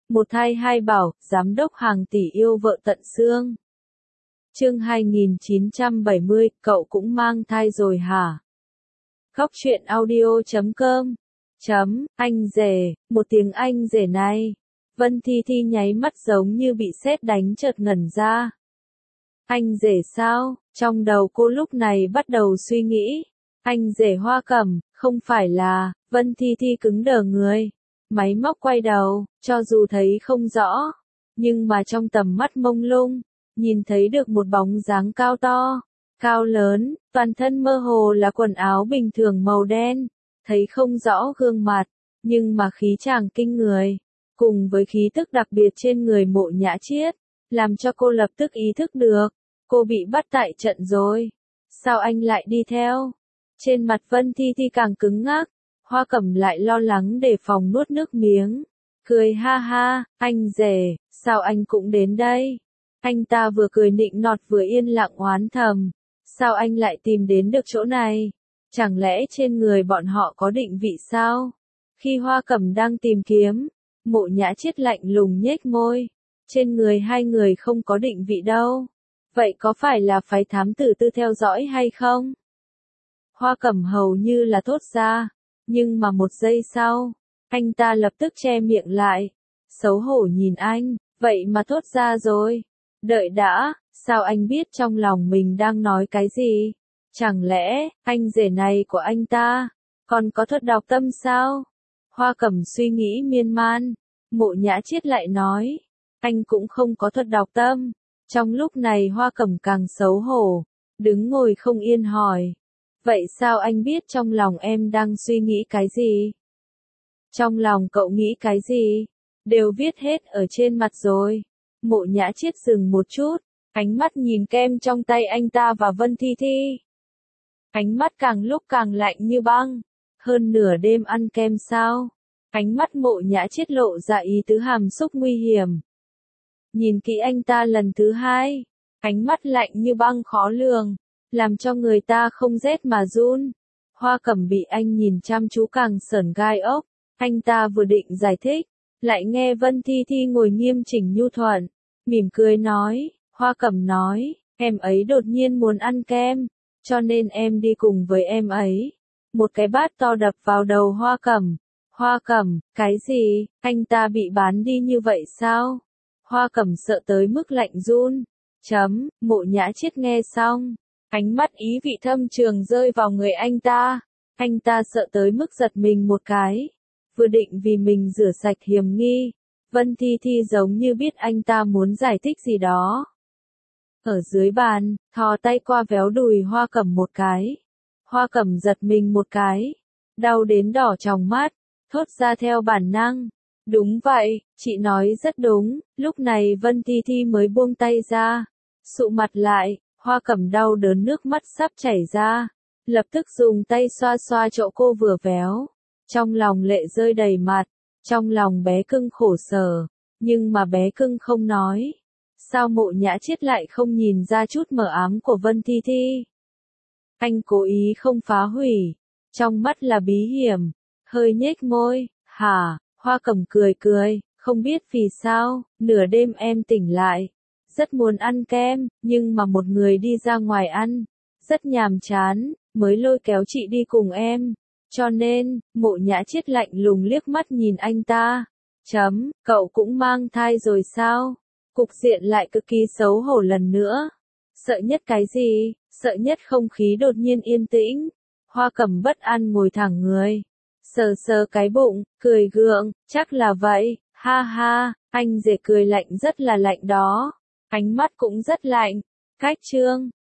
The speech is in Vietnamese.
Một thai hai bảo, giám đốc hàng tỷ yêu vợ tận xương. Chương 2970, cậu cũng mang thai rồi hả? Khóc chuyện audio.com. Anh rể, một tiếng anh rể này. Vân Thi Thi nháy mắt giống như bị sét đánh chợt ngẩn ra. Anh rể sao? Trong đầu cô lúc này bắt đầu suy nghĩ. Anh rể Hoa Cẩm, không phải là. Vân Thi Thi cứng đờ người. Máy móc quay đầu, cho dù thấy không rõ, nhưng mà trong tầm mắt mông lung, nhìn thấy được một bóng dáng cao to, cao lớn, toàn thân mơ hồ là quần áo bình thường màu đen, thấy không rõ gương mặt, nhưng mà khí chàng kinh người, cùng với khí tức đặc biệt trên người Mộ Nhã Chiết, làm cho cô lập tức ý thức được, cô bị bắt tại trận rồi. Sao anh lại đi theo? Trên mặt Vân Thi Thi càng cứng ngắc. Hoa Cẩm lại lo lắng đề phòng nuốt nước miếng. Cười ha ha, anh rể, sao anh cũng đến đây? Anh ta vừa cười nịnh nọt vừa yên lặng oán thầm. Sao anh lại tìm đến được chỗ này? Chẳng lẽ trên người bọn họ có định vị sao? Khi Hoa Cẩm đang tìm kiếm, Mộ Nhã Chiết lạnh lùng nhếch môi. Trên người hai người không có định vị đâu. Vậy có phải là phái thám tử tư theo dõi hay không? Hoa Cẩm hầu như là thốt ra. Nhưng mà một giây sau, anh ta lập tức che miệng lại. Xấu hổ nhìn anh, vậy mà thốt ra rồi. Đợi đã, sao anh biết trong lòng mình đang nói cái gì? Chẳng lẽ, anh rể này của anh ta, còn có thuật đọc tâm sao? Hoa Cẩm suy nghĩ miên man, Mộ Nhã Chiết lại nói, anh cũng không có thuật đọc tâm. Trong lúc này Hoa Cẩm càng xấu hổ, đứng ngồi không yên hỏi. Vậy sao anh biết trong lòng em đang suy nghĩ cái gì? Trong lòng cậu nghĩ cái gì? Đều viết hết ở trên mặt rồi. Mộ Nhã Chiết dừng một chút, ánh mắt nhìn kem trong tay anh ta và Vân Thi Thi. Ánh mắt càng lúc càng lạnh như băng. Hơn nửa đêm ăn kem sao? Ánh mắt Mộ Nhã Chiết lộ ra ý tứ hàm xúc nguy hiểm. Nhìn kỹ anh ta lần thứ hai, ánh mắt lạnh như băng khó lường, làm cho người ta không rét mà run. Hoa Cẩm bị anh nhìn chăm chú càng sởn gai ốc, anh ta vừa định giải thích, lại nghe Vân Thi Thi ngồi nghiêm chỉnh nhu thuận, mỉm cười nói, Hoa Cẩm nói, em ấy đột nhiên muốn ăn kem, cho nên em đi cùng với em ấy. Một cái bát to đập vào đầu Hoa Cẩm. Hoa Cẩm, cái gì, anh ta bị bán đi như vậy sao? Hoa Cẩm sợ tới mức lạnh run. Mộ Nhã Chiết nghe xong. Ánh mắt ý vị thâm trường rơi vào người anh ta. Anh ta sợ tới mức giật mình một cái. Vừa định vì mình rửa sạch hiểm nghi. Vân Thi Thi giống như biết anh ta muốn giải thích gì đó. Ở dưới bàn, thò tay qua véo đùi Hoa Cẩm một cái. Hoa Cẩm giật mình một cái. Đau đến đỏ tròng mắt. Thốt ra theo bản năng. Đúng vậy, chị nói rất đúng. Lúc này Vân Thi Thi mới buông tay ra. Sụ mặt lại. Hoa Cẩm đau đớn nước mắt sắp chảy ra, lập tức dùng tay xoa xoa chỗ cô vừa véo. Trong lòng lệ rơi đầy mặt, trong lòng bé cưng khổ sở, nhưng mà bé cưng không nói. Sao Mộ Nhã Chiết lại không nhìn ra chút mờ ám của Vân Thi Thi? Anh cố ý không phá hủy, trong mắt là bí hiểm, hơi nhếch môi, hả? Hoa Cẩm cười cười, không biết vì sao, nửa đêm em tỉnh lại. Rất muốn ăn kem, nhưng mà một người đi ra ngoài ăn, rất nhàm chán, mới lôi kéo chị đi cùng em. Cho nên, Mộ Nhã Chiết lạnh lùng liếc mắt nhìn anh ta. Cậu cũng mang thai rồi sao? Cục diện lại cực kỳ xấu hổ lần nữa. Sợ nhất cái gì? Sợ nhất không khí đột nhiên yên tĩnh. Hoa Cẩm bất an ngồi thẳng người. Sờ sờ cái bụng, cười gượng, chắc là vậy, ha ha, anh rể cười lạnh rất là lạnh đó. Ánh mắt cũng rất lạnh. Cách chương